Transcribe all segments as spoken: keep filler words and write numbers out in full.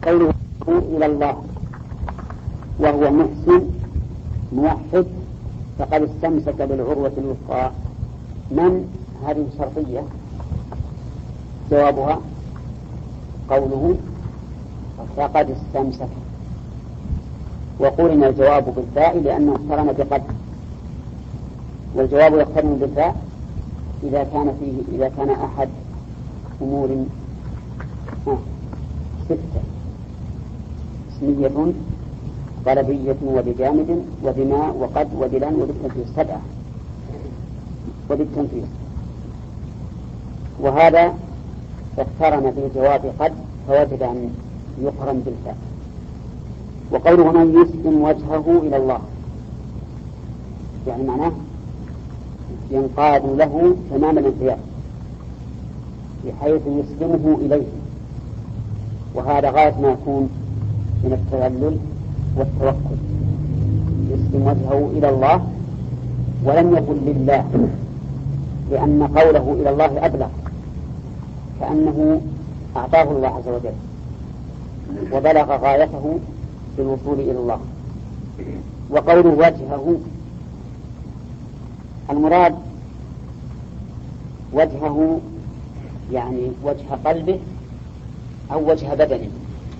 قوله إلى الله وهو محسن موحد فقد استمسك بالعروة الوثقى. من هذه الشرطية؟ جوابها قوله فقد استمسك، وقولنا الجواب بالفاء لأنه اقترن بقد، والجواب يقترن بالفاء إذا كان فيه إذا كان أحد أمور ستة اسمية طلبية وبجامد وبما وقد وبلان وبالتنفيذ سبعة وبالتنفيذ، وهذا اقترن بالجواب قد فوجب أن يقرن بالفاء. وقوله من يسلم وجهه إلى الله يعني معناه ينقاد له تمام الانقياد بحيث يسلمه إليه، وهذا غاية ما يكون من التذلل والتوكل. يسلم وجهه إلى الله ولم يقل لله، لأن قوله إلى الله أبلغ، كأنه أعطاه الله عز وجل وبلغ غايته في الوصول إلى الله. وقوله وجهه المراد وجهه يعني وجه قلبه أو وجه بدنه.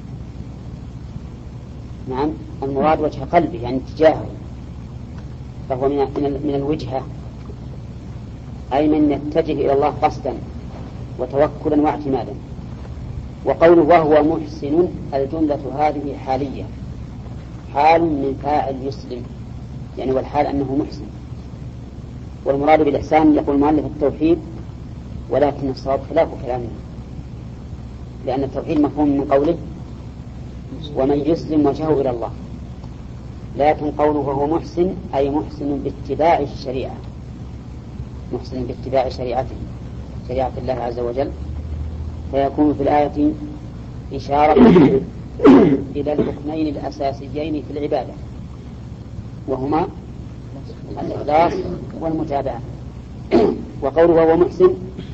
نعم، المراد وجه قلبه يعني اتجاهه، فهو من من الوجهة، أي من يتجه إلى الله قصدا وتوكلا واعتمادا. وقوله وهو محسن الجملة هذه حالية، حال من فاعل يسلم يعني، والحال أنه محسن. والمراد بالإحسان يقول المؤلف التوحيد، ولكن الصواب خلاف كلامه، لأن التوحيد مفهوم من قوله ومن يسلم وجهه إلى الله، لكن قوله وهو محسن أي محسن باتباع الشريعة، محسن باتباع شريعته شريعة الله عز وجل. فيكون في الآية إشارة إلى الركنين الأساسيين في العبادة، وهما الإخلاص والمتابعة. وقوله وهو محسن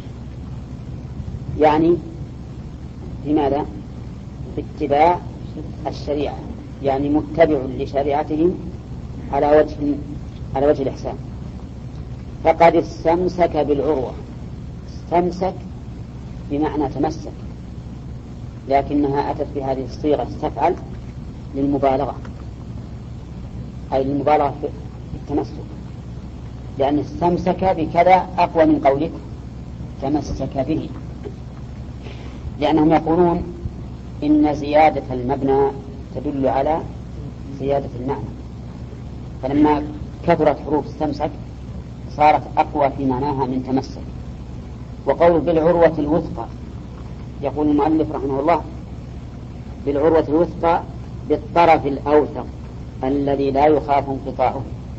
يعني لماذا؟ باتباع الشريعة، يعني متبع لشريعته على وجه على وجه الإحسان. فقد استمسك بالعروة، استمسك بمعنى تمسك، لكنها أتت بهذه الصيغة استفعل للمبالغة، أي للمبالغة في التمسك، لأن استمسك بكذا أقوى من قولك تمسك به، لأنهم يقولون إن زيادة المبنى تدل على زيادة المعنى، فلما كثرت حروف استمسك صارت أقوى في معناها من تمسك. وقول بالعروة الوثقى، يقول المؤلف رحمه الله بالعروة الوثقى بالطرف الأوثق الذي لا يخاف انقطاعه.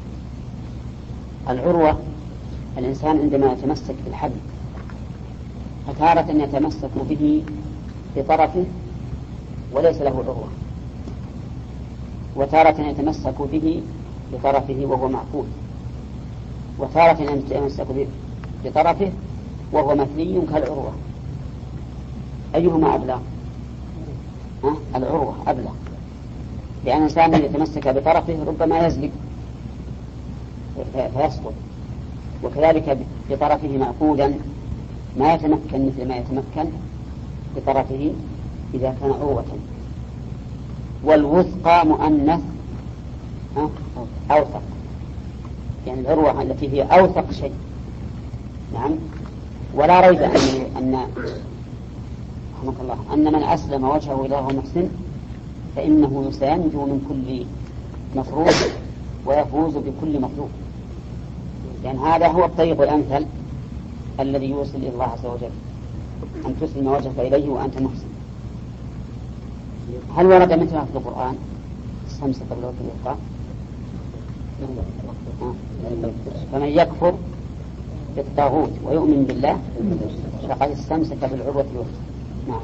العروة الإنسان عندما يتمسك بالحبل فتارة يتمسك به بطرفه وليس له عروة، وتارة يتمسك به بطرفه وهو معقول، وتارة يتمسك بطرفه وهو مثلي كالعروة. أيهما أبلغ؟ أه؟ العروة أبلغ، لأن الإنسان يتمسك بطرفه ربما يزلق فيسقط، وكذلك بطرفه معقودا ما يتمكن مثل ما يتمكن بطرفه إذا كان عروة. والوثقى مؤنث أه؟ أوثق، يعني العروة التي هي أوثق شيء. نعم. ولا ريب أن أن رحمك الله أن من أسلم وجهه إلى الله محسن فإنه سينجو من كل مفروض ويفوز بكل مطلوب، لأن يعني هذا هو الطريق الأمثل الذي يوصل إلى الله عز وجل، أن تسلم وجهك إليه وأنت محسن. هل ورد مثلها في القرآن استمسك بالعروة الوثقى؟ فمن يكفر بالطاغوت ويؤمن بالله فقد استمسك بالعروة الوثقى. نعم.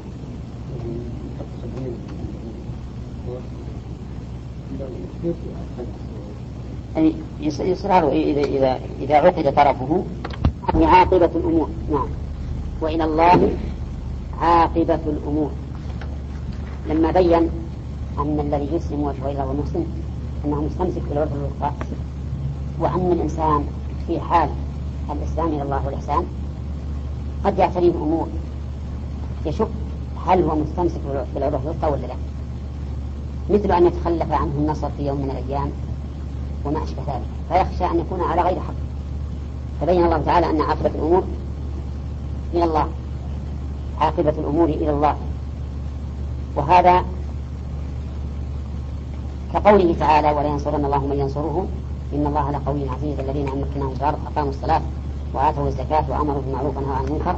أي يصرار إذا إذا إذا عقد طرفه عاقبة الأمور. نعم. وإلى الله عاقبة الأمور، لما بين أن الذي يسلم وجهه إلى الله ومحسن أنه مستمسك بالعرف الوثقى، وأن الإنسان في حال الإسلام إلى الله والإحسان قد يعتريه أمور يشك هل هو مستمسك بالعرف الوثقى ولا لا، مثل أن يتخلف عنه النصر في يوم من الأيام وما أشبه ذلك، فيخشى أن يكون على غير حق. فبين الله تعالى أن عاقبة الأمور إلى الله، عاقبة الأمور إلى الله. وهذا كقوله تعالى ولا ينصرن الله من ينصره إن الله لقوي عزيز الذين أمكنهم في الأرض أقاموا الصلاة وآتوا الزكاة وأمروا بالمعروف ونهوا عن المنكر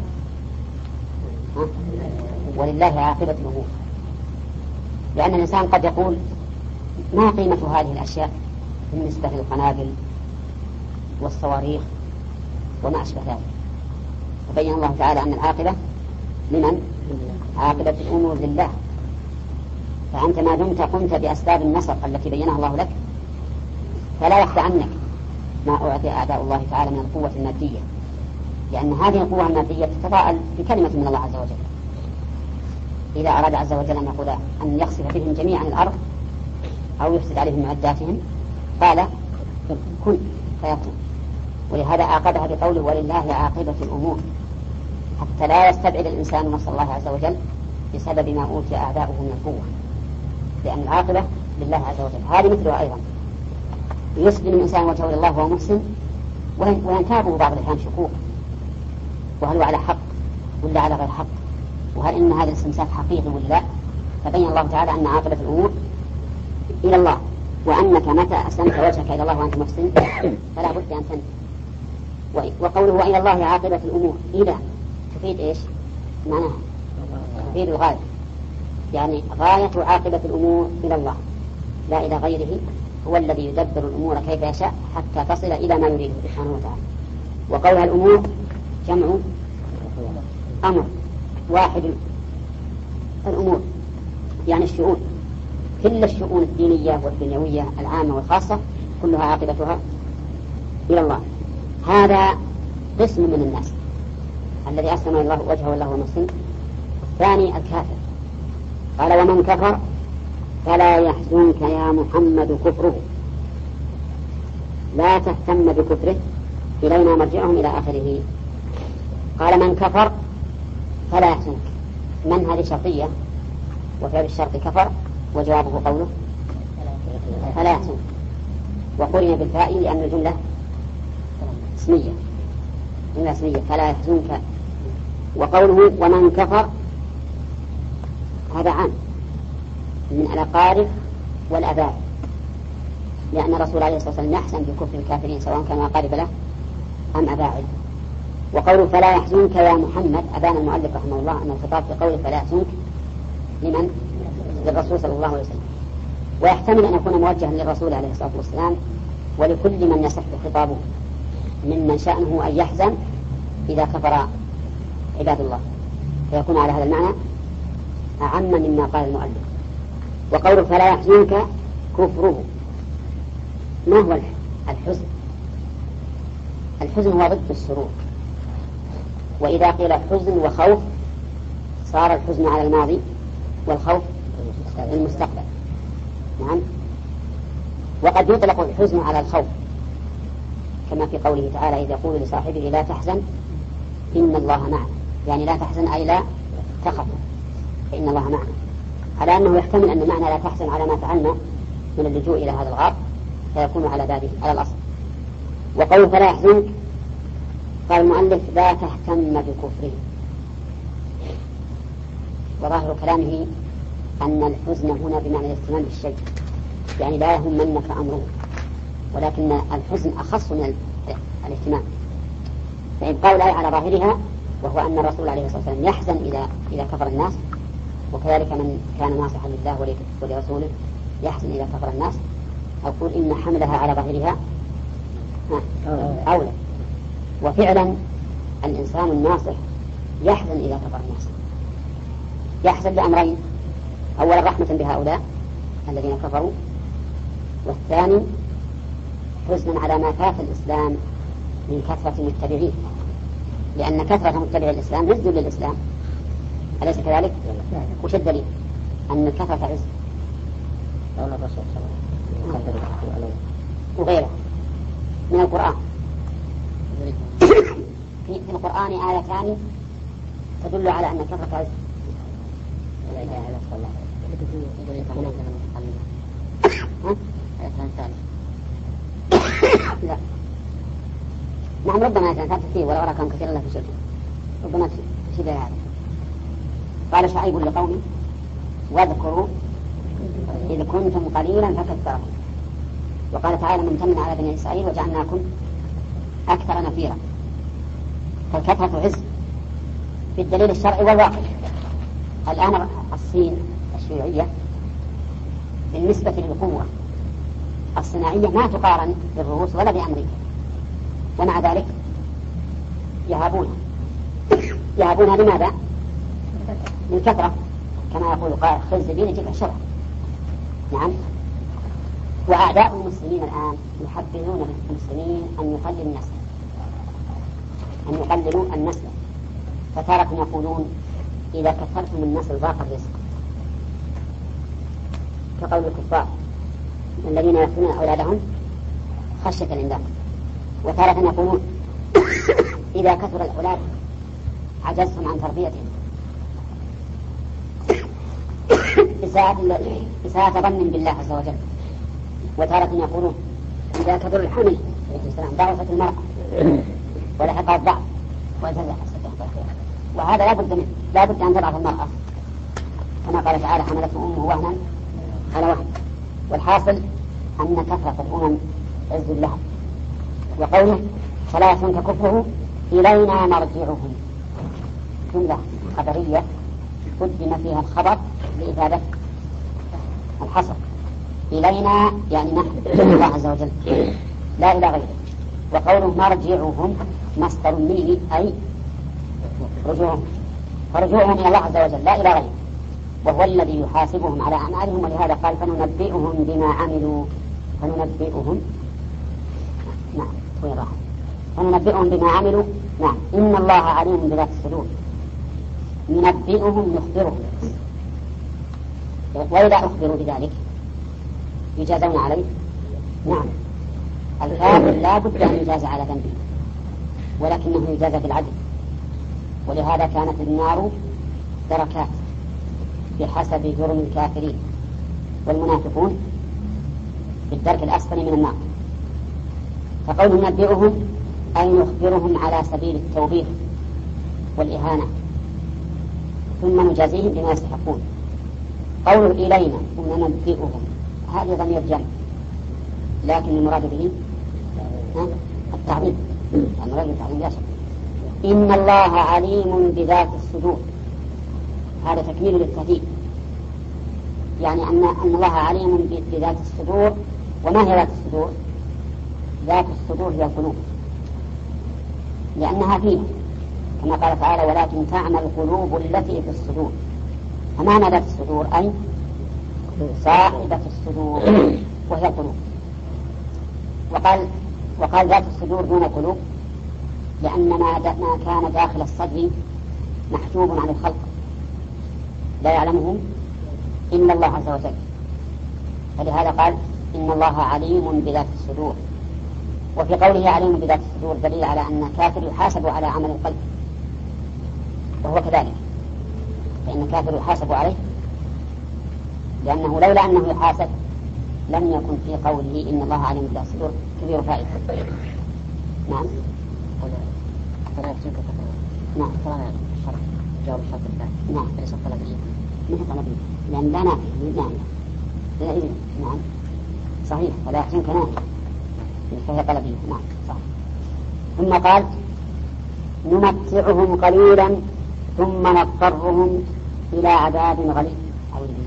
ولله عاقبة الأمور. لأن الإنسان قد يقول ما قيمة هذه الأشياء بالنسبة للقنابل والصواريخ وما أشبه ذلك. فبين الله تعالى أن العاقبة لمن؟ عاقبة الأمور لله. فأنت ما دمت قمت بأسباب النصر التي بينها الله لك فلا يخفى عنك ما أعطي أعداء الله تعالى من القوة المادية، لأن هذه القوة المادية تتضاءل بكلمة من الله عز وجل. إذا أراد عز وجل أن يقول أن يخسف بهم جميعا الأرض أو يفسد عليهم معداتهم قال كن فيكون. ولهذا عاقبها بقوله ولله عاقبة الأمور، حتى لا يستبعد الإنسان نصر الله عز وجل بسبب ما أوتي أعداؤه من القوة، لأن العاقبة لله عز وجل. هذه مثلها أيضا، يسلم الإنسان وجهه إلى الله وهو محسن وينتابه بعض الأحيان شكوك، وهل هو على حق ولا على غير حق، وهل إن هذا الاستمساك حقيقي ولا لا. فبين الله تعالى أن عاقبة الأمور إلى الله، وأنك متى أسلمت وجهك إلى الله وأنت محسن فلا بد أن تنتهي. وقوله وإلى الله عاقبة الأمور إلى تفيد إيش معناها؟ تفيد الغاية، يعني غاية عاقبة الأمور إلى الله لا إلى غيره، هو الذي يدبر الأمور كيف يشاء حتى تصل إلى ما يريده سبحانه وتعالى. وقولها الأمور جمع أمر واحد، الأمور يعني الشؤون، كل الشؤون الدينية والدنيوية العامة والخاصة كلها عاقبتها إلى الله. هذا قسم من الناس الذي أسلم الله وجهه الله ومسلم. الثاني الكافر، قال ومن كفر فلا يحزنك يا محمد كفره لا تهتم بكفره إلينا مرجعهم إلى آخره. قال من كفر فلا يحزنك، من هذه شرطية وفعل الشرط كفر، وجوابه قوله فلا يحزنك، وقرن بالفاء لأن الجملة اسمية، جملة اسمية فلا يحزنك. وقوله ومن كفر هذا عام من الأقارب والأباء، لأن الرسول عليه الصلاة والسلام يحزن بكفر الكافرين سواء كان أقارب له أم أباعد. وقوله فلا يحزنك يا محمد، أبان المؤلف رحمه الله أن الخطاب في قوله فلا يحزنك لمن؟ للرسول صلى الله عليه وسلم، ويحتمل أن يكون موجها للرسول عليه الصلاة والسلام ولكل من يصح خطابه ممن شأنه أن يحزن إذا كفر عباد الله، فيكون على هذا المعنى أعم مما قال المؤلف. وقوله فلا يحزنك كفره، ما هو الحزن؟ الحزن هو ضد السرور، وإذا قيل حزن وخوف صار الحزن على الماضي والخوف المستقبل. نعم. وقد يطلق الحزن على الخوف كما في قوله تعالى إذا يقول لصاحبه لا تحزن إن الله معنا، يعني لا تحزن أي لا تخف فإن الله معنا، على أنه يحتمل أن معنى لا تحزن على ما فعلنا من اللجوء إلى هذا الغار فيكون على بابه على الأصل. وقوله فلا يحزنك قال المؤلف لا تهتم بكفره، وظاهر كلامه أن الحزن هنا بمعنى الاهتمام بالشيء، يعني لا يهمنك أمره، ولكن الحزن أخص من الاهتمام. فإبقاء الآية على ظاهرها وهو أن الرسول عليه الصلاة والسلام يحزن إذا إذا كفر الناس، وكذلك من كان ناصحا لله ولرسوله يحزن إذا كفر الناس، أقول إن حملها على ظاهرها أولى. وفعلا الإنسان الناصح يحزن إذا كفر الناس، يحزن لأمرين: أولا رحمة بهؤلاء الذين كفروا، والثاني حزنا على ما فات الإسلام من كثرة المتبعين، لأن كثرة متبعي الإسلام رزق للإسلام، أليس كذلك؟ وش الدليل؟ أن الكثرة عز قول الرسول صلى الله عليه وسلم وغيره من القرآن. في القرآن آيتان تدل على أن الكثرة عز. لا إله إلا الله. لا نعم ربما يتنفذ فيه ولا أراكم كثيرا لا في شرك ربما تشبه هذا. قال شعيب لقومه واذكروا إذ كنتم قليلا فكثركم. وقال تعالى من تمن على بني إسرائيل وجعلناكم أكثر نفيرا. فالكثرة عز بالدليل الشرعي والواقع. الآن الصين الشيوعية بالنسبة للقوة الصناعية ما تقارن بالروس ولا بأمريكا، ومع ذلك يهابون يهابونها لماذا؟ للكثرة كما يقول قائل خذ زبين جبع شرع. نعم. وأعداء المسلمين الآن يحبذون المسلمين أن يقللوا النسل أن يقللوا النسل فتارة يقولون إذا كثرتم النسل ضاق الرزق كقول الكفار الذين يقتلون أولادهم خشية الإملاق. وتارة يقولون إذا كثر الأولاد عجزتم عن تربيتهم إساءة ظن بالله عز وجل. وتارة يقولون إذا كثر الحمل ضعفت المرأة ولحق الضعف وانتزع. وهذا لا بد منه لا بد أن تضعف المرأة كما قال تعالى حملته أمه وهنا على وهن. والحاصل أن كثرة الأمم عز لها. وقوله ثلاث تكفه إلينا مرجعهم جملة خبرية قدم فيها الخبر لإفادة الحصر. إلينا يعني نحن الله عز وجل لا إلى غيره. وقوله مرجعهم مصدر ميمي أي رجوعهم فرجوعهم إلى الله عز وجل لا إلى غيره وهو الذي يحاسبهم على أعمالهم. ولهذا قال فننبئهم بما عملوا فننبئهم نعم فننبئهم بما عملوا. نعم إن الله عليم بذات الصدور. ننبئهم نخبرهم وإذا أخبروا بذلك يجازون عليه. نعم الكافر لا بد أن يجاز على ذنبه ولكنه يجازى بالعدل. ولهذا كانت النار دركات بحسب جرم الكافرين والمنافقون في الدرك الأسفل من النار. فقول ننبئهم أي نخبرهم على سبيل التوبيخ والإهانة ثم نجازيهم بما يستحقون. قوله إلينا وننبئهم هذا ضمير جمع لكن المراد به التعظيم. المراد بالتعظيم لا شك. إن الله عليم بذات الصدور هذا تكميل للتهديد يعني أن أن الله عليم بذات الصدور. وما هي ذات الصدور؟ ذات الصدور هي القلوب لأنها فيها كما قال تعالى ولكن تعمى القلوب التي في الصدور. فمعنى ذات الصدور أي صاحبة الصدور وهي القلوب. وقال وقال ذات الصدور دون القلوب لأن ما كان داخل الصدر محجوب عن الخلق لا يعلمه إلا الله عز وجل. فلهذا قال إن الله عليم بذات الصدور. وفي قوله عليم بذات الصدور دليل على أن الكافر يحاسب على عمل القلب وهو كذلك فإن الكافر يحاسب عليه لأنه لولا أنه يحاسب لم يكن في قوله إن الله عليم بذات الصدور كبير فائدة. نعم نعم الشرع جواب الشرط الثاني نعم ليس طلبيا مثل طلبيا لأن لا نافع نعم لا إذن نعم صحيح فلا يحسن كنافع فهي طلبية نعم صح. ثم قال نمتعهم قليلا ثم نضطرهم إلى عذاب غليظ. أعوذ بالله.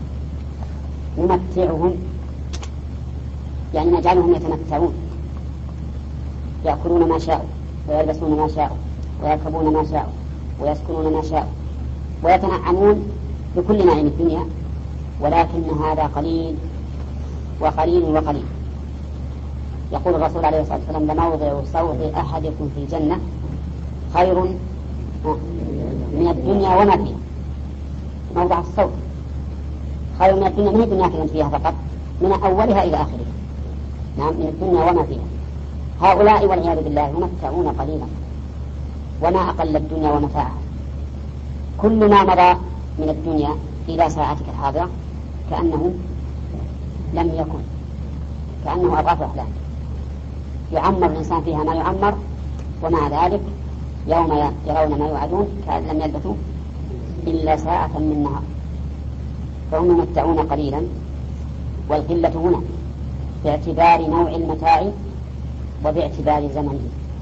نمتعهم يعني نجعلهم يتمتعون يأكلون ما شاءوا ويلبسون ما شاءوا ويركبون ما شاءوا ويسكنون ما شاءوا ويتنعمون بكل نعيم الدنيا ولكن هذا قليل وقليل وقليل. يقول الرسول عليه الصلاة والسلام لموضع صوت أحدكم في الجنة خير من الدنيا وما فيها. موضع الصوت خير من الدنيا، من الدنيا كلمت فيها فقط، من أولها إلى آخرها. نعم، من الدنيا وما فيها. هؤلاء والعياذ بالله يمتعون قليلا، وما أقل الدنيا ومتاعها. كل ما مضى من الدنيا إلى ساعتك الحاضرة كأنه لم يكن، كأنه أضعاف أحلام. يعمر الإنسان فيها ما يعمر، ومع ذلك يوم يرون ما يوعدون كأن لم يلبثوا إلا ساعة من نهار. فهم يمتعون قليلا، والقلة هنا باعتبار نوع المتاع وباعتبار زمنه.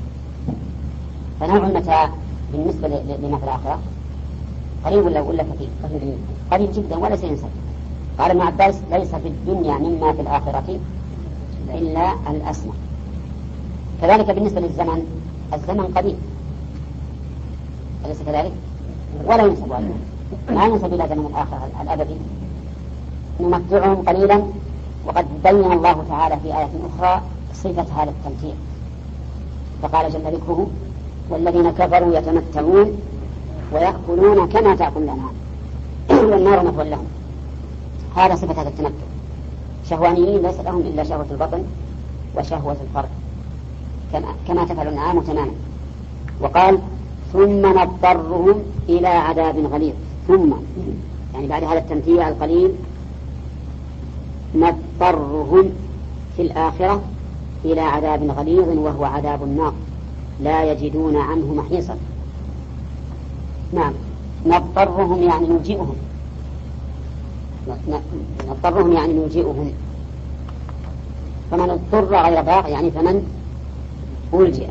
فنوع المتاع بالنسبة لما في الآخرة قليل ولا ولا كثير؟ قليل جدا ولا سينسى. قال ابن عباس: ليس في الدنيا مما في الآخرة إلا الأسمى. كذلك بالنسبة للزمن، الزمن قليل، أليس كذلك؟ ولا ينسب عليه، ما ينسب إلى زمن الآخرة الأبدي. نمتعهم قليلا، وقد بين الله تعالى في آية أخرى صفة هذا التمتيع، فقال جل ذكره: والذين كفروا يتمتعون ويأكلون كما تأكل الأنعام والنار مثوى لهم. هذا صفة هذا التمتع. شهوانيين ليس لهم إلا شهوة البطن وشهوة الفرج، كما تفعل الأنعام تماما. وقال: ثم نضطرهم إلى عذاب غليظ. ثم يعني بعد هذا التمتيع القليل نضطرهم في الآخرة إلى عذاب غليظ، وهو عذاب النار، لا يجدون عنه محيصا. نعم، نضطرهم يعني نلجئهم، نضطرهم يعني نلجئهم. فمن اضطر غير باغ يعني فمن ألجئ.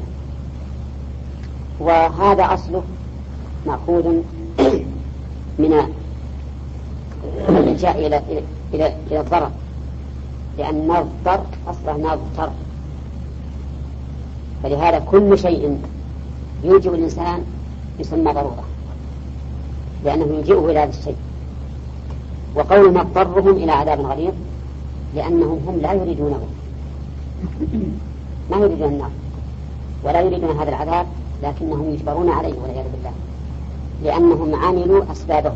وهذا أصله مأخوذ من الإلجاء إلى إلى إلى الضرر، لأن نضطر أصله نضطر. فلهذا كل شيء يوجب الإنسان يسمى ضرورة، لأنه يلجئه إلى هذا الشيء. وقول نضطرهم إلى عذاب غليظ لأنهم هم لا يريدونه، ما يريدون النار ولا يريدون هذا العذاب، لكنهم يجبرون عليه والعياذ بالله، لأنهم عملوا أسبابه.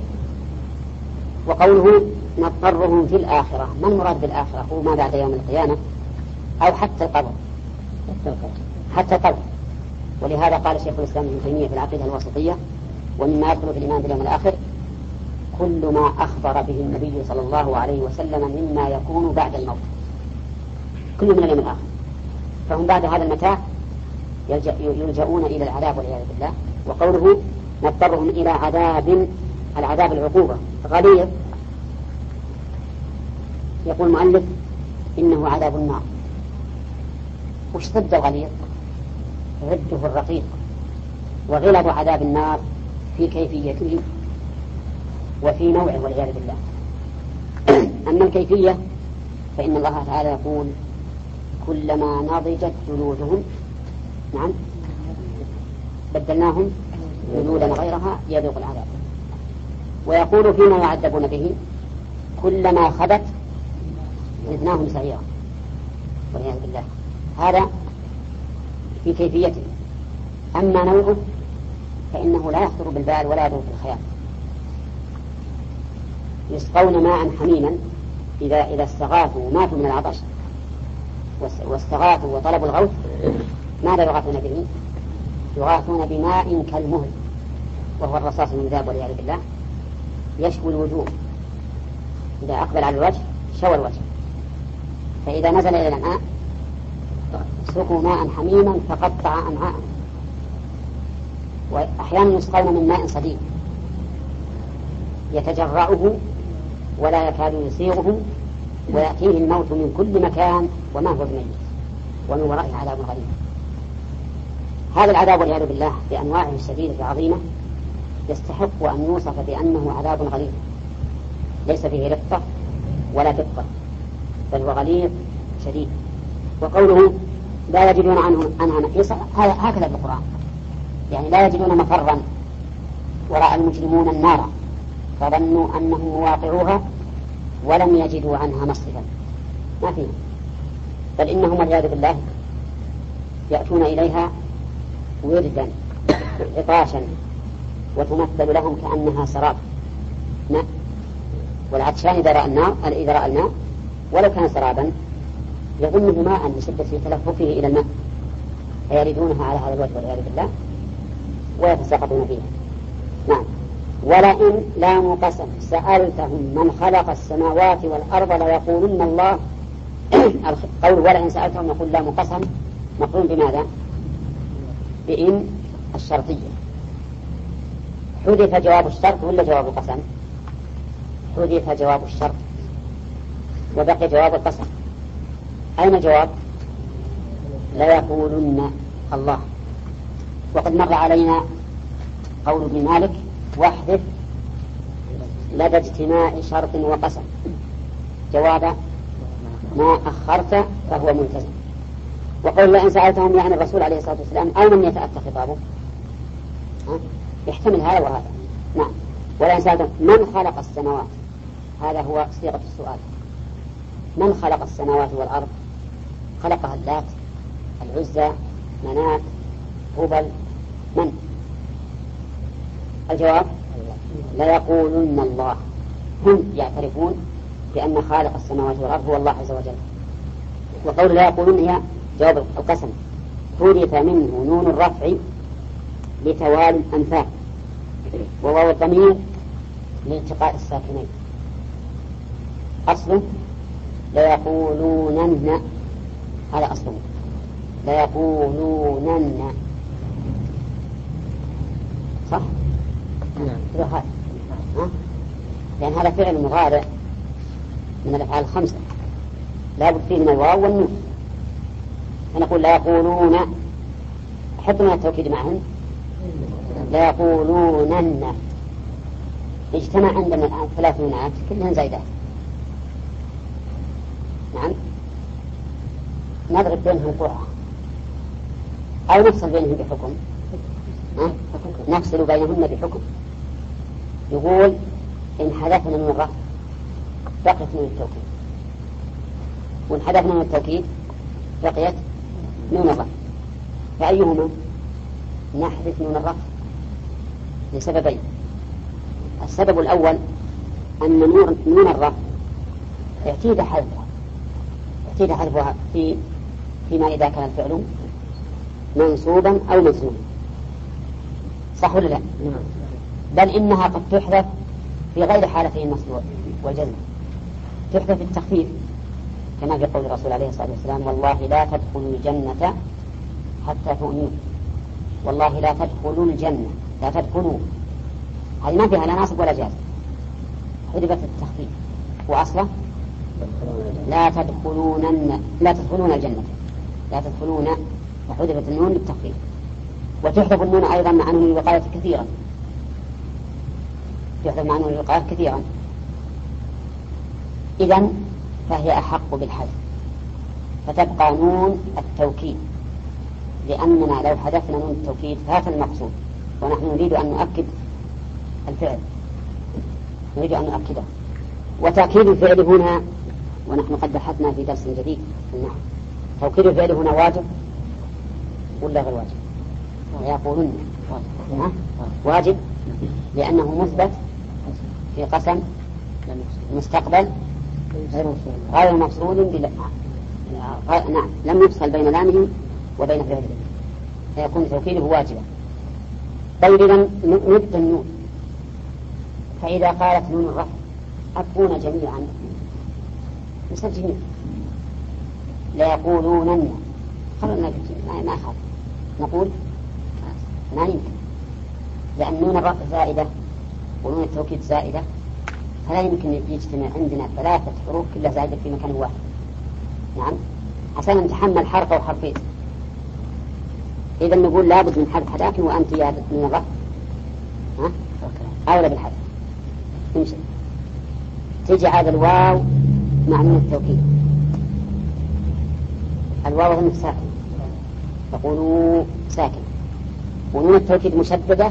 وقوله نضطرهم في الآخرة، ما المراد بالآخرة؟ هو ما بعد يوم القيامة أو حتى القبر؟ حتى القبر. ولهذا قال شيخ الإسلام ابن تيمية في العقيدة الوسطية: ومما يدخل في الإيمان باليوم الآخر كل ما أخبر به النبي صلى الله عليه وسلم مما يكون بعد الموت، كل من اليوم الآخر. فهم بعد هذا المتاع يلجؤون إلى العذاب والعياذ بالله. وقوله نضطرهم إلى عذاب، العذاب العقوبة غليظ، يقول المؤلف إنه عذاب النار. وش ضد الغليظ؟ ضده الرقيق. وغلظ عذاب النار في كيفيته وفي نوعه والعياذ بالله. أما الكيفية فإن الله تعالى يقول: كلما نضجت جلودهم نعم بدلناهم جلودا غيرها ليذوقوا العذاب. ويقول فيما يعذبون به: كلما خبت زدناهم سعيرا والعياذ بالله. هذا في كيفيته. أما نوعه فإنه لا يخطر بالبال ولا يدور في الخيال. يسقون ماء حميما إذا إذا استغاثوا وماتوا من العطش واستغاثوا وطلبوا الغوث، ماذا يغاثون به؟ يغاثون بماء كالمهل، وهو الرصاص المذاب والعياذ بالله، يشوي الوجوه. إذا أقبل على الوجه شوى الوجه، فإذا نزل إلى الأمعاء سقوا ماء حميما فقطع أمعاء. وأحيانا يسقون من ماء صديق يتجرعه ولا يكاد يسيغه، ويأتيه الموت من كل مكان وما هو بميت، ومن ورائه عذاب غليظ. هذا العذاب والعياذ بالله بأنواعه الشديدة العظيمة يستحق أن يوصف بأنه عذاب غليظ، ليس فيه رقة ولا دقة، بل هو غليظ شديد. وقوله لا يجدون عنه عنها محيصا، هكذا في القرآن، يعني لا يجدون مفرا. ورأى المجرمون النار فظنوا أنهم مواقعوها ولم يجدوا عنها مصرفا، ما فيها، بل إنهم والعياذ بالله يأتون إليها وردا عطاشا وتمثل لهم كأنها سراب. والعطشان إذا رأى النار إذا رأى الماء ولو كان سرابا يظنه ماء لشدة تلففه إلى الماء فيردونها على هذا الوجه والعياذ بالله ويتساقطون فيها. نعم. ولئن لام قسم سألتهم من خلق السماوات والأرض ليقولن الله. قول ولئن سألتهم يقول لام قسم مقرون بماذا؟ بإن الشرطية. حذف جواب الشرط ولا جواب القسم؟ حذف جواب الشرط وبقي جواب القسم. أين جواب؟ ليقولن الله. وقد مر علينا قول ابن مالك واحذف لدى اجتماع شرط وقسم جواب ما أخرت فهو ملتزم. وقول لئن سألتهم يعني الرسول عليه الصلاة والسلام أو من يتأتى خطابه يحتمل هذا وهذا. نعم. ولئن سألتهم من خلق السماوات هذا هو صيغة السؤال. من خلق السماوات والأرض؟ خلقها اللات العزى منات هبل من؟ الجواب ليقولن الله. هم يعترفون بأن خالق السماوات والأرض هو الله عز وجل. وقول لا يقولون هي جواب القسم حذف منه نون الرفع لتوالي الأنفال وواو الضمير لالتقاء الساكنين. أصله ليقولونن هذا أصله ليقولونن صح؟ نعم. ها؟ لأن هذا فعل مضارع من الأفعال الخمسة لا بد فيه من الواو والنون. فنقول لا يقولون حط من التوكيد معهم لا يقولونن. اجتمع عندنا الآن ثلاث نونات كلهن زايدات. نعم. نضرب بينهم قرعة أو نفصل بينهم بحكم. أه؟ نفصل بينهن بحكم. يقول إن حذفنا من الرفع بقيت نون التوكيد وإن حذفنا من التوكيد بقيت نون الرفع. فأيهما؟ نحذف نون الرفع لسببين. السبب الأول أن نون الرفع اعتيد حذفها اعتيد حذفها في فيما إذا كان الفعل منصوبا أو مجزوما صح ولا لا؟ بل إنها قد تحذف في غير حالتي النصب والجزم. تحذف التخفيف كما في قول الرسول عليه الصلاة والسلام والله لا تدخلوا الجنة حتى تؤمنوا. والله لا تدخلوا الجنة لا تدخلوا هذه ما فيها لا ناصب ولا جازم حذفت التخفيف وأصله لا تدخلون لا تدخلون الجنة لا تدخلون وحذفت النون للتخفيف. وتحذف النون أيضا مع نون الوقاية كثيرا تحذف مع نون الوقاية كثيرا. إذن فهي أحق بالحذف فتبقى نون التوكيد لأننا لو حذفنا نون التوكيد فات المقصود ونحن نريد أن نؤكد الفعل نريد أن نؤكده. وتأكيد الفعل هنا ونحن قد بحثنا في درس جديد في النحو توكيد الفعل هنا واجب ولا غير واجب؟ يقولون واجب لأنه مثبت في قسم المستقبل غير مفصول بلا نعم لم يفصل بين لامه وبين فعله فيكون توكيده واجبا. طيب إذن نبدأ النون فإذا قالت نون الرفع أكون جميعا مسجلين لا يقولونن خلنا ما يخاف نقول ما يمكن لأن نون الرفع زائدة ونون التوكيد زائدة فلا يمكن يجتمع عندنا ثلاثة حروف كلها زائدة في مكان واحد. نعم عشان نتحمل حرف أو حرفين. إذا نقول لابد من حرف حداك وأنت يا من الرفع ها أولى بالحرف نمشي تيجي هذا الواو مع نون التوكيد الواو هنا ساكن تقولوا ساكن ونون التوكيد مشددة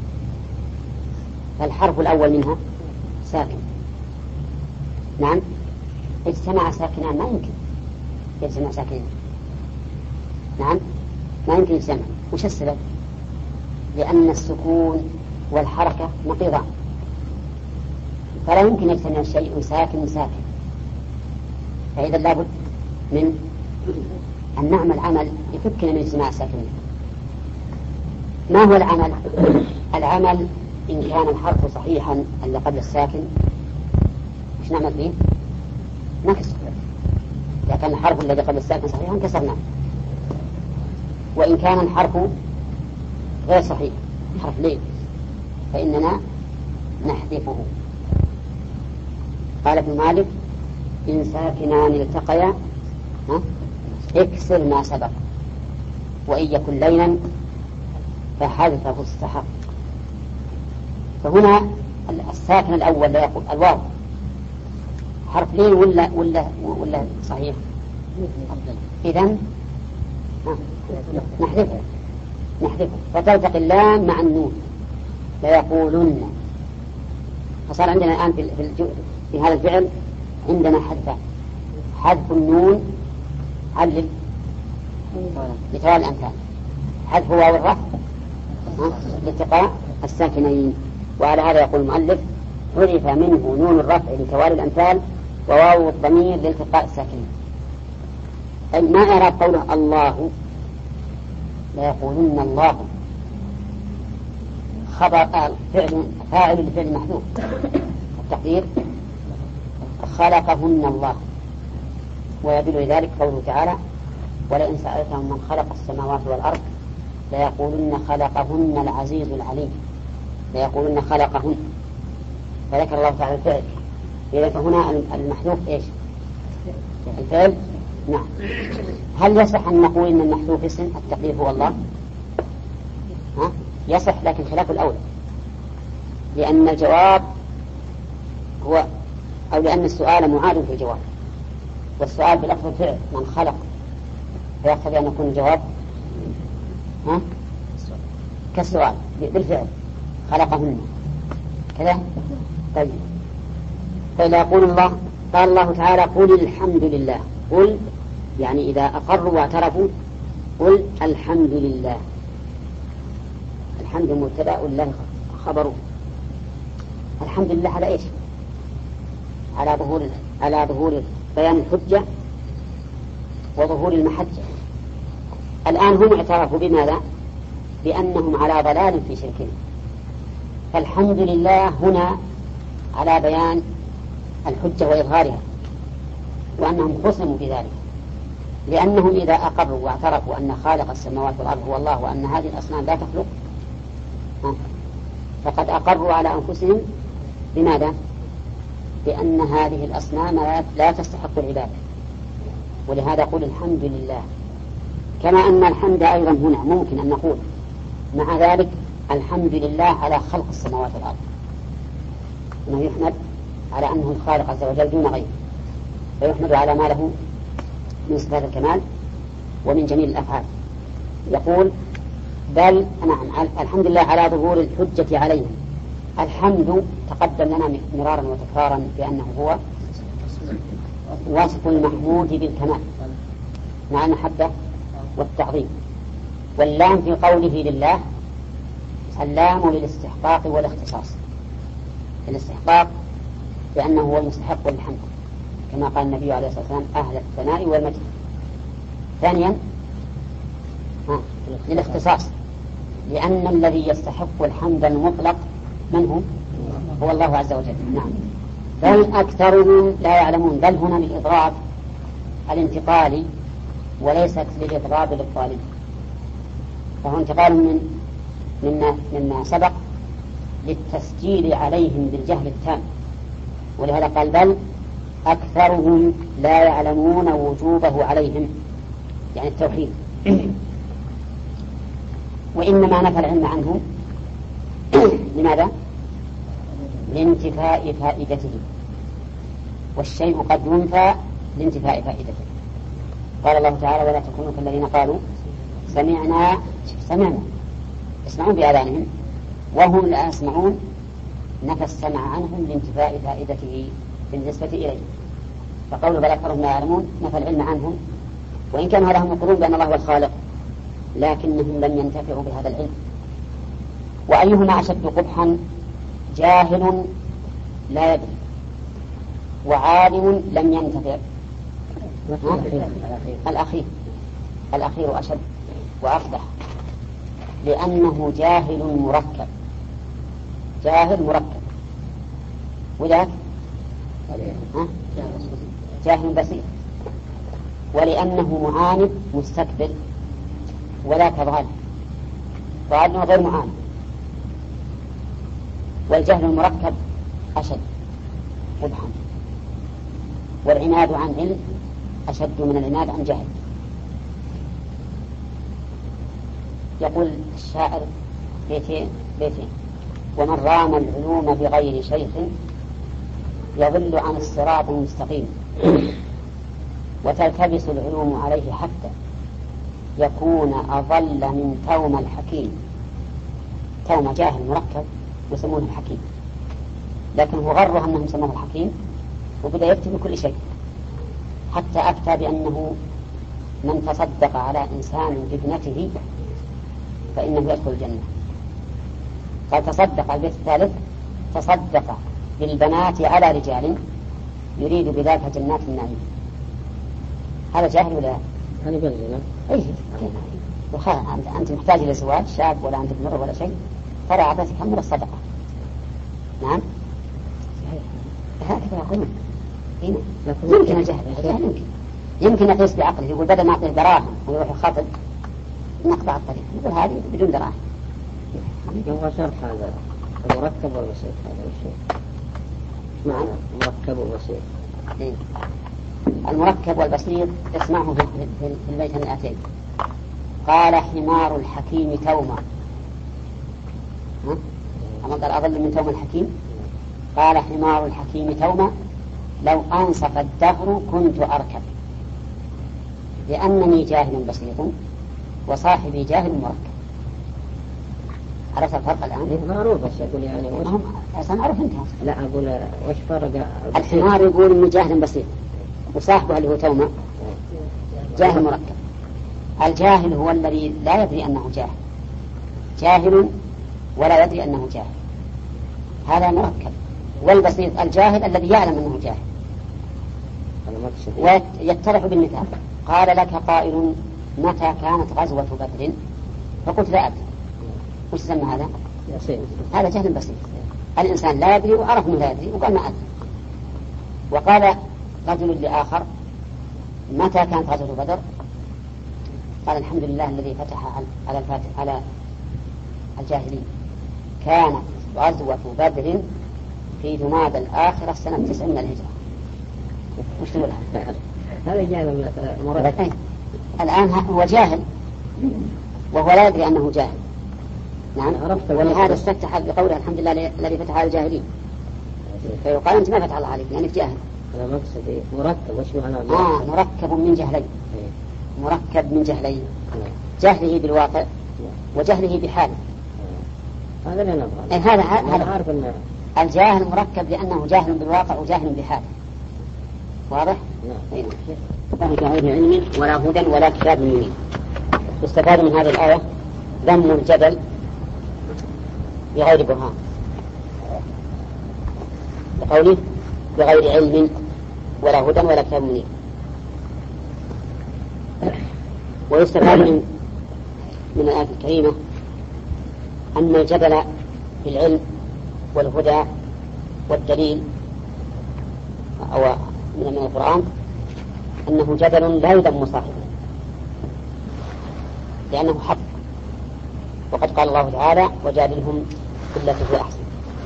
فالحرف الأول منها ساكن. نعم اجتمع ساكنان ما يمكن يجتمع ساكنين. نعم ما يمكن يجتمع. وش السبب؟ لأن السكون والحركة نقيضان فلا يمكن يجتمع شيء ساكن ساكن، فإذا لابد من أن نعمل عمل يفكنا من اجتماع الساكنين. ما هو العمل؟ العمل إن كان الحرف صحيحا اللي قبل الساكن مش نعمل فيه؟ نكسر. إذا كان الحرف الذي قبل الساكن صحيحا كسرناه. وإن كان الحرف غير صحيح حرف لين فإننا نحذفه. قال ابن مالك إن ساكنان التقيا اكسر ما سبق، وإن يكن لينا فحذفه استحق. فهنا الساكن الأول لا يقول الواو حرف لين ولا ولا ولا صحيح؟ إذن نحذفه نحذفه فتلتقي اللام مع النون لا يقولن. فصار عندنا الآن في, في, في هذا الفعل عندنا حذفان: حذف النون علل لتوالي الأمثال، حذف واو الرفع لالتقاء الساكنين. وعلى هذا يقول المؤلف حذف منه نون الرفع لتوالي الأمثال وواو الضمير لالتقاء الساكنين. أي ما إعراب قوله الله لا يقولن الله خبر فعل فاعل لفعل محذوف التقدير خلقهن الله. ويدل لذلك قوله تعالى ولئن سألتهم من خلق السماوات والأرض ليقولن خلقهن العزيز العليم. ليقولن خلقهن فذكر الله تعالى الفعل. إذا فهنا المحذوف إيش؟ الفعل. نعم. هل يصح أن نقول إن المحذوف اسم التقدير هو الله؟ ها؟ يصح لكن خلاف الأولى، لأن الجواب هو أو لأن السؤال معاد في الجواب، والسؤال بلفظ الفعل من خلق فيقتضي أن يكون الجواب ها؟ كالسؤال بالفعل خلقهن كذا. طيب فإذا يقول الله قال الله تعالى قل الحمد لله. قل يعني إذا أقروا واعترفوا قل الحمد لله. الحمد مبتدأ والله خبره. الحمد لله على إيش؟ على ظهور على ظهور بيان الحجة وظهور المحجة. الآن هم اعترفوا بماذا؟ بأنهم على ضلال في شركهم، فالحمد لله هنا على بيان الحجة وإظهارها، وأنهم خصموا بذلك، لأنهم إذا أقروا واعترفوا أن خالق السماوات والأرض هو الله وأن هذه الأصنام لا تخلق فقد أقروا على أنفسهم بماذا؟ بأن هذه الأصنام لا تستحق العبادة. ولهذا قل الحمد لله. كما أن الحمد أيضا هنا ممكن أن نقول مع ذلك الحمد لله على خلق السماوات والأرض، أنه يحمد على أنه الخالق عز وجل دون غيره، فيحمد على ما له من صفات الكمال ومن جميل الأفعال. يقول بل نعم الحمد لله على ظهور الحجة عليهم. الحمد تقدم لنا مرارا وتكرارا بأنه هو وصف المحمود بالكمال مع المحبة والتعظيم. واللام في قوله لله اللام للاستحقاق والاختصاص. الاستحقاق لأنه هو المستحق للحمد كما قال النبي عليه الصلاة والسلام أهل الثناء والمجد. ثانيا للاختصاص لأن الذي يستحق الحمد المطلق من هو؟ هو الله عز وجل. نعم. بل أكثرهم لا يعلمون. بل هنا للإضراب الانتقالي وليست للإضراب للطالب، فهو انتقال من مما, مما سبق للتسجيل عليهم بالجهل التام. ولهذا قال بل أكثرهم لا يعلمون وجوبه عليهم يعني التوحيد. وإنما نفى العلم عنه لماذا؟ لانتفاء فائدته، والشيء قد ينفى لانتفاء فائدته. قال الله تعالى ولا تكونوا كالذين قالوا سمعنا سمعنا يسمعون بآذانهم وهم لا يسمعون، نفى السمع عنهم لانتفاء فائدته بالنسبة إليه. فقول بل أكثرهم لا يعلمون نفى العلم عنهم، وإن كانوا هذا هم يقولون بأن الله هو الخالق لكنهم لم ينتفعوا بهذا العلم. وأيهما أشد قبحا؟ جاهل لا يدري وعالم لم ينتفع. الأخير الأخير أشد وأقبح، لأنه جاهل مركب، جاهل مركب، وذاك جاهل بسيط، ولأنه معاند مستكبر، وذاك ضال ضال غير معاند. والجهل المركب أشد قبحا، والعناد عن علم أشد من العناد عن جهل. يقول الشاعر بيتين بيتين: ومن رام العلوم بغير شيخ يضل عن الصراط المستقيم، وتلتبس العلوم عليه حتى يكون أضل من توم الحكيم. توم جاهل مركب يسمونه الحكيم، لكن هو غره أنهم سموه الحكيم، وبدأ يكتب كل شيء، حتى أفتى بأنه من تصدق على إنسان بابنته فإنه يدخل الجنة. قال تصدق البيت الثالث: تصدق بالبنات على رجال يريد بذلك جنات النعيم. هذا جاهل ولا هذا بالزنا؟ أيه وخلاص أنت محتاج إلى زواج شاب ولا عندك مرة ولا شيء، ترى أعطيتك من الصدقة. نعم هكذا يقولون. يمكن الجهل يمكن يمكن يقيس بعقله، يقول بدل ما أعطيه دراهم ويروح يخاطب نقطع الطريق، يقول هذه بدون دراهم. هو شرح هذا المركب والبسيط، هذا الشيء معنى مركب وبسيط. إيه؟ المركب والبسيط اسمعه في البيت الآتين: قال حمار الحكيم توما. أما قال أضل من توم الحكيم. قال حمار الحكيم توما لو أنصف الدهر كنت أركب، لأنني جاهل بسيط وصاحبي جاهل مركب. عرفت الفرق الآن؟ معروف، بس يقول يعني وش أصلا معروف انتهى. لا أقول وش فرق؟ الحمار يقول إنه جاهل بسيط، وصاحبه اللي هو توما جاهل مركب. الجاهل هو الذي لا يدري أنه جاهل، جاهل ولا يدري أنه جاهل، هذا مركب. والبسيط الجاهل الذي يعلم أنه جاهل. ويتضح بالمثال: قال لك قائل متى كانت غزوة بدر؟ فقلت لا أدري. وش سمى هذا؟ هذا جهل بسيط. الإنسان لا يدري وعرف أنه لا يدري وقال ما أدري. وقال رجل لآخر متى كانت غزوة بدر؟ قال الحمد لله الذي فتح على الفاتح على الجاهلين. كانت غزوة بدر في جماد الآخرة سنة تسع من الهجرة. وش تقول هذا جاهل مركب. الآن هو جاهل وهو لا يدري أنه جاهل. نعم. ولهذا استفتح بقوله الحمد لله الذي فتح على الجاهلين، فيقال أنت ما فتح الله عليك لأنك جاهل. أنا مقصدي مركب. وش معنى آه مركب من جهلين. مركب من جهلين، جهله بالواقع وجهله بحاله. هذا اللي نبغى. إيه هذا هذا الجاهل مركب لأنه جاهل بالواقع وجاهل بحاله. واضح؟ نعم. لا بغير علم ولا هدى ولا كتاب منير. يستفاد من هذه الآية ذم الجدل بغير برهان، بقوله بغير علم ولا هدى ولا كتاب منير. ويستفاد من من الآية الكريمة أن الجدل بالعلم والهدى والدليل أو من القرآن أنه جدل لا يذم صاحبه لأنه حق. وقد قال الله تعالى وجادلهم بالتي هي أحسن.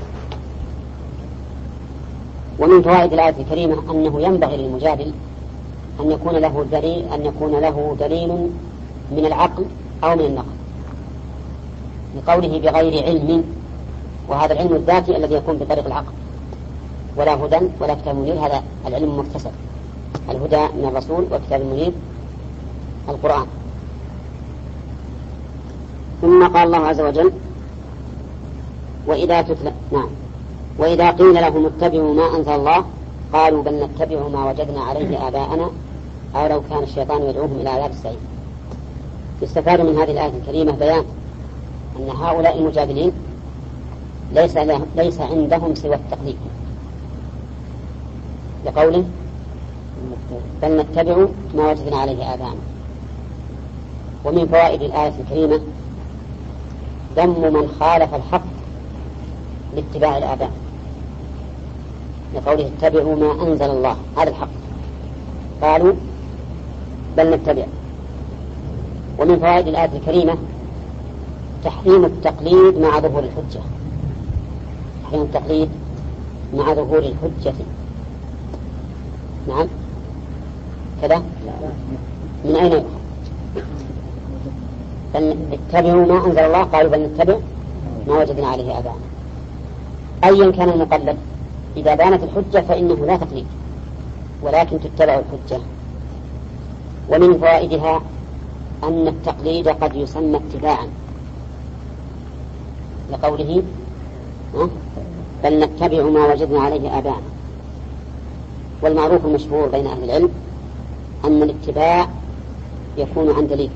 ومن فوائد الآية الكريمة أنه ينبغي للمجادل أن يكون له دليل أن يكون له دليل من العقل أو من النقل، لقوله بغير علم، وهذا العلم الذاتي الذي يكون بطريق العقل. ولا هدى ولا كتاب منير، هذا العلم مكتسب. الهدى من الرسول والكتاب المنير القرآن. ثم قال الله عز وجل وإذا تتلى نعم وإذا قيل لهم اتبعوا ما أنزل الله قالوا بل نتبع ما وجدنا عليه آباءنا أو لو كان الشيطان يدعوهم إلى عذاب السعير. يستفاد من هذه الآية الكريمة بيان أن هؤلاء المجادلين ليس, ليس عندهم سوى التقليد، لقوله بل نتبع ما وجدنا عليه آباءنا. ومن فوائد الآية الكريمة ذم من خالف الحق لاتباع الآباء، لقوله اتبعوا ما أنزل الله، هذا الحق، قالوا بل نتبع. ومن فوائد الآية الكريمة تحريم التقليد مع ظهور الحجة، تحريم التقليد مع ظهور الحجة. نعم كذا من أين يؤخذ؟ بل اتبعوا ما أنزل الله، قالوا بل نتبع ما وجدنا عليه آباءنا. أيا كان المقلد إذا بانت الحجة فإنه لا تقليد ولكن تتبع الحجة. ومن فوائدها أن التقليد قد يسمى اتباعا، لقوله بل نتبع ما وجدنا عليه آباءنا. والمعروف المشهور بين أهل العلم أن الاتباع يكون عن دليل،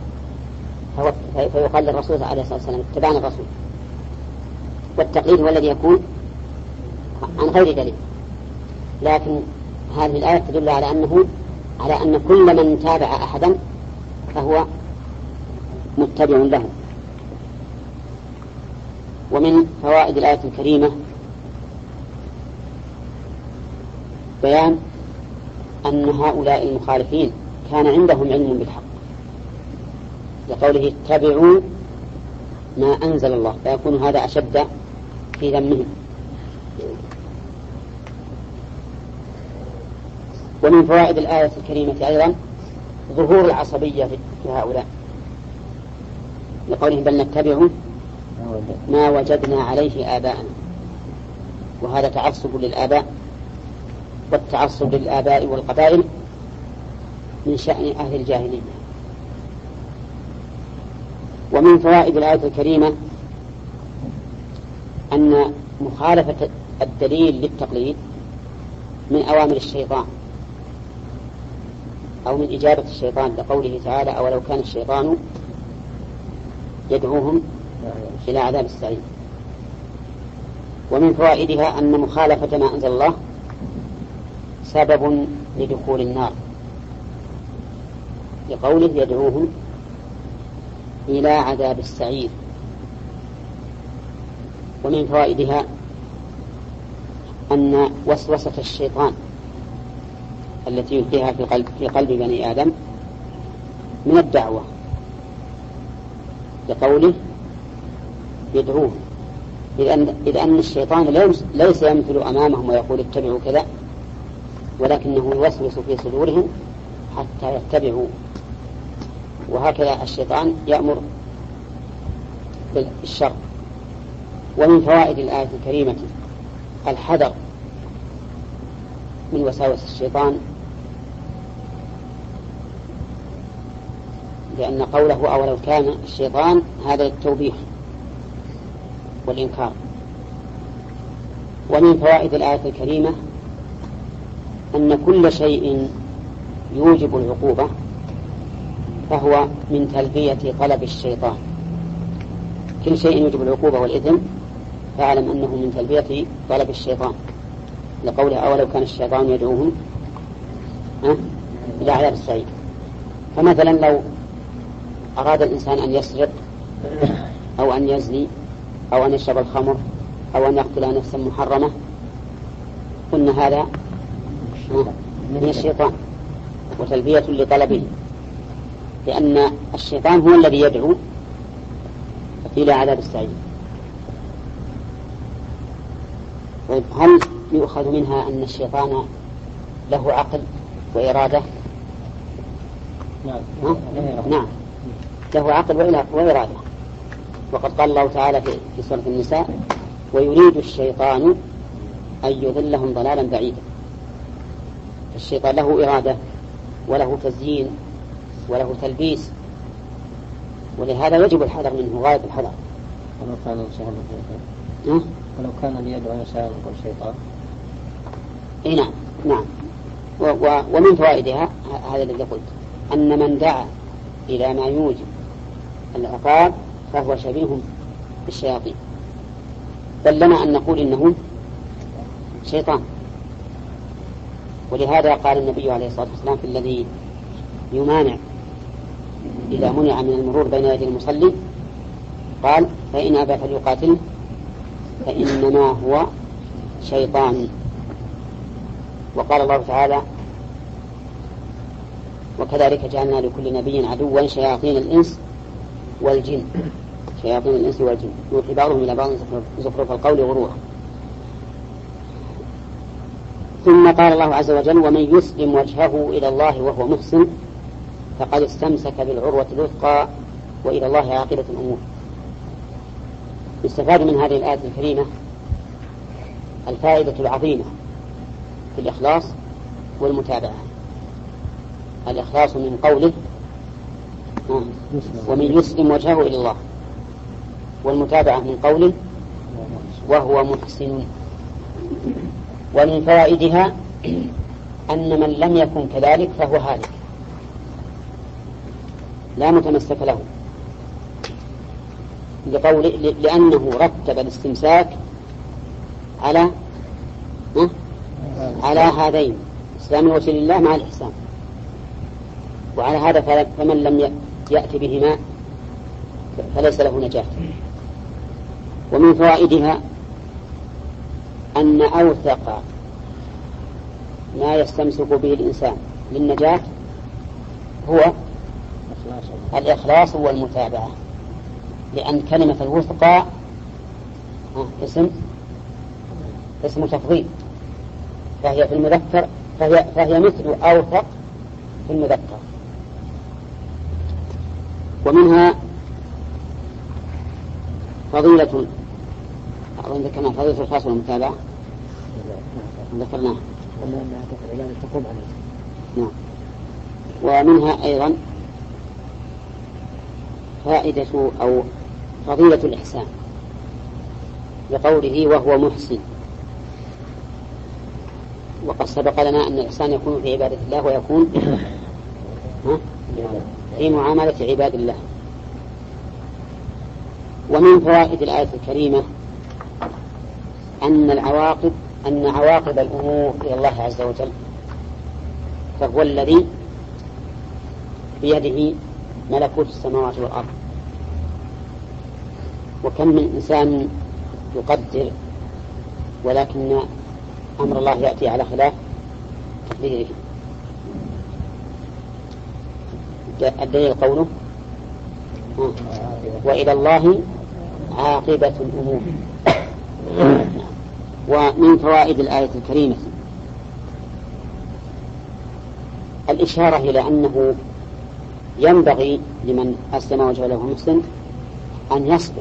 فيقال للرسول عليه الصلاة والسلام اتباعا الرسول، والتقليد هو الذي يكون عن غير دليل. لكن هذه الآية تدل على أنه على أن كل من تابع أحدا فهو متبع له. ومن فوائد الآية الكريمة بيان أن هؤلاء المخالفين كان عندهم علم بالحق، لقوله اتبعوا ما أنزل الله، فيكون هذا أشد في ذمهم. ومن فوائد الآية الكريمة أيضا ظهور العصبية في هؤلاء، لقولهم بل نتبع ما وجدنا عليه آباءنا، وهذا تعصب للآباء، والتعصب للآباء والقبائل من شأن أهل الجاهلية. ومن فوائد الآية الكريمة أن مخالفة الدليل للتقليد من أوامر الشيطان أو من إجابة الشيطان، لقوله تعالى أولو كان الشيطان يدعوهم إلى عذاب السعير. ومن فوائدها أن مخالفة ما أنزل الله سبب لدخول النار، لقوله يدعوهم إلى عذاب السعير. ومن فوائدها أن وسوسة الشيطان التي يلقيها في قلب, في قلب بني آدم من الدعوة، لقوله يدعوه، إذ أن الشيطان ليس يمثل أمامهم ويقول اتبعوا كذا، ولكنه يوسوس في صدورهم حتى يتبعوا. وهكذا الشيطان يأمر بالشر. ومن فوائد الآية الكريمة الحذر من وساوس الشيطان، لأن قوله أولو كان الشيطان هذا للتوبيخ والإنكار. ومن فوائد الآية الكريمة أن كل شيء يوجب العقوبة فهو من تلبية طلب الشيطان، كل شيء يوجب العقوبة والإثم فاعلم أنه من تلبية طلب الشيطان، لقوله أولو كان الشيطان يدعوهم إلى عذاب السعير. فمثلا لو أراد الإنسان أن يسرق أو أن يزني أو أن يشرب الخمر أو أن يقتل نفسا محرمة، قلنا هذا من الشيطان وتلبية لطلبه، لأن الشيطان هو الذي يدعو إلى عذاب السعير. هل يؤخذ منها أن الشيطان له عقل وإرادة؟ نعم نعم له عقل وإرادة، وقد قال الله تعالى في سورة النساء ويريد الشيطان أن يضلهم ضلالا بعيدا. الشيطان له إرادة وله تزيين وله تلبيس، ولهذا يجب الحذر منه غاية الحذر. ولو كان إنسان أه؟ ولو كان ليدعو إنسان يقول شيطان. إيه نعم نعم. و و ومن فوائدها هذا الذي قلت أن من دعا إلى ما يوجب العقاب فهو شبيه بالشياطين، بل لنا أن نقول إنه شيطان. ولهذا قال النبي عليه الصلاة والسلام في الذي يمانع إذا منع من المرور بين يدي المصلي، قال فإن أبى فليقاتله فإنما هو شيطان. وقال الله تعالى وكذلك جعلنا لكل نبي عدوا شياطين الإنس والجن شياطين الإنس والجن يوحي بعضهم إلى بعض زخرف القول غرورا. ثم قال الله عز وجل ومن يسلم وجهه إلى الله وهو محسن فقد استمسك بالعروة الوثقى وإلى الله عاقبة الأمور. يستفاد من هذه الآية الكريمة الفائدة العظيمة في الإخلاص والمتابعة. الإخلاص من قوله ومن يسلم وجهه إلى الله، والمتابعة من قوله وهو محسن. ومن فوائدها أن من لم يكن كذلك فهو هالك لا متمسك له، لقول لأنه رتب الاستمساك على على هذين إسلام وجه الله مع الإحسان، وعلى هذا فمن لم يأتي بهما فليس له نجاة. ومن فوائدها أن أوثق ما يستمسك به الإنسان للنجاة هو الإخلاص والمتابعة، لأن كلمة الوثقى اسم اسم تفضيل، فهي في المذكر فهي, فهي مثل أوثق في المذكر. ومنها فضيلة أظن ذكرنا فضيلة الخاص والمتابعة ذكرناها نعم. ومنها أيضا فائدة أو فضيلة الإحسان لقوله وهو محسن. وقد سبق لنا أن الإحسان يكون في عبادة الله ويكون في معاملة عباد الله. ومن فوائد الآية الكريمة أن العواقب أن عواقب الأمور إلى الله عز وجل، فهو الذي بيده ملكوت السماوات والأرض. وكم من إنسان يقدر ولكن أمر الله يأتي على خلاف تقديره. الدليل قوله وإلى الله عاقبة الأمور. ومن فوائد الآية الكريمة الإشارة إلى أنه ينبغي لمن أسلم وجهه له مسلم أن يصبر،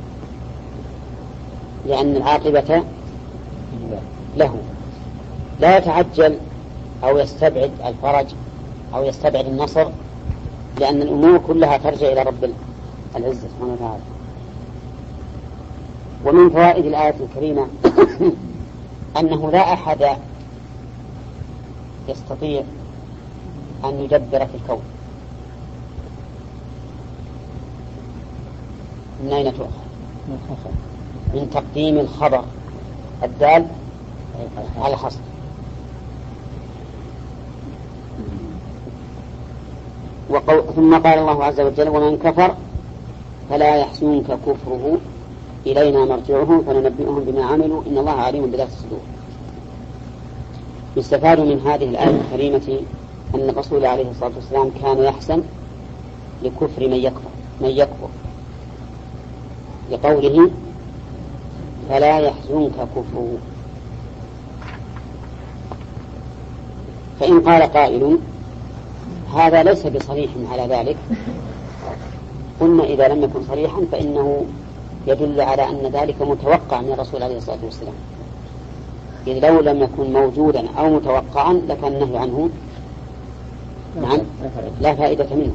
لأن العاقبة له، لا يتعجل أو يستبعد الفرج أو يستبعد النصر، لأن الأمور كلها ترجع إلى رب العزة سبحانه وتعالى. ومن فوائد الآية الكريمة أنه لا أحد يستطيع أن يدبر في الكون. من أين تؤخذ؟ من تقديم الخبر الدال على الحصر. وقو... ثم قال الله عز وجل ومن كفر فلا يحزنك كفره إلينا مرجعهم فننبئهم بما عملوا إن الله عليم بذات الصدور. يستفاد من هذه الآية الكريمة أن الرسول عليه الصلاة والسلام كان يحزن لكفر من يكفر من يكفر لقوله فلا يحزنك كفره. فإن قال قائل هذا ليس بصريح على ذلك، قلنا إذا لم يكن صريحا فإنه يدل على أن ذلك متوقع من الرسول عليه الصلاة والسلام، إذ لو لم يكن موجودا أو متوقعا لكان النهي عنه نعم لا فائدة منه.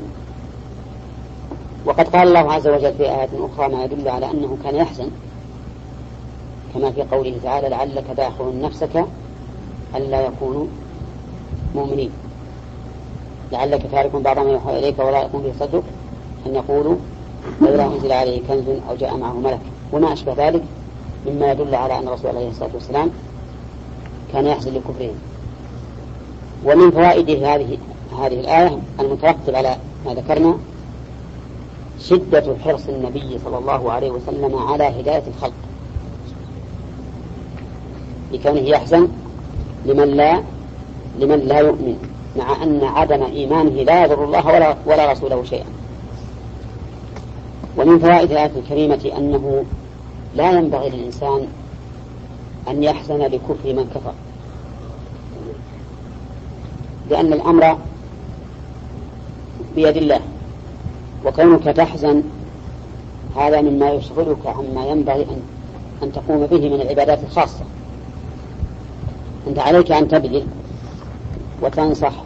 وقد قال الله عز وجل في آية أخرى ما يدل على أنه كان يحزن، كما في قوله تعالى لعلك باخع نفسك ألا يكونوا مؤمنين، لعلك تارك بعض ما يوحى إليك ولا يكون به صدق أن يقولوا لولا أنزل عليه كنز أو جاء معه ملك، وما أشبه ذلك مما يدل على أن الرسول عليه الصلاة والسلام كان يحزن لكفرهم. ومن فوائد هذه هذه الآية المترتب على ما ذكرنا شدة حرص النبي صلى الله عليه وسلم على هداية الخلق، بكونه يحزن لمن لا لمن لا يؤمن، مع أن عدم إيمانه لا يضر الله ولا, ولا رسوله شيئا. ومن فوائد الآية الكريمة أنه لا ينبغي للإنسان أن يحزن لكفر من كفر، لأن الأمر بيد الله، وكونك تحزن هذا مما يشغلك عما ينبغي أن, أن تقوم به من العبادات الخاصة. أنت عليك أن تبذل وتنصح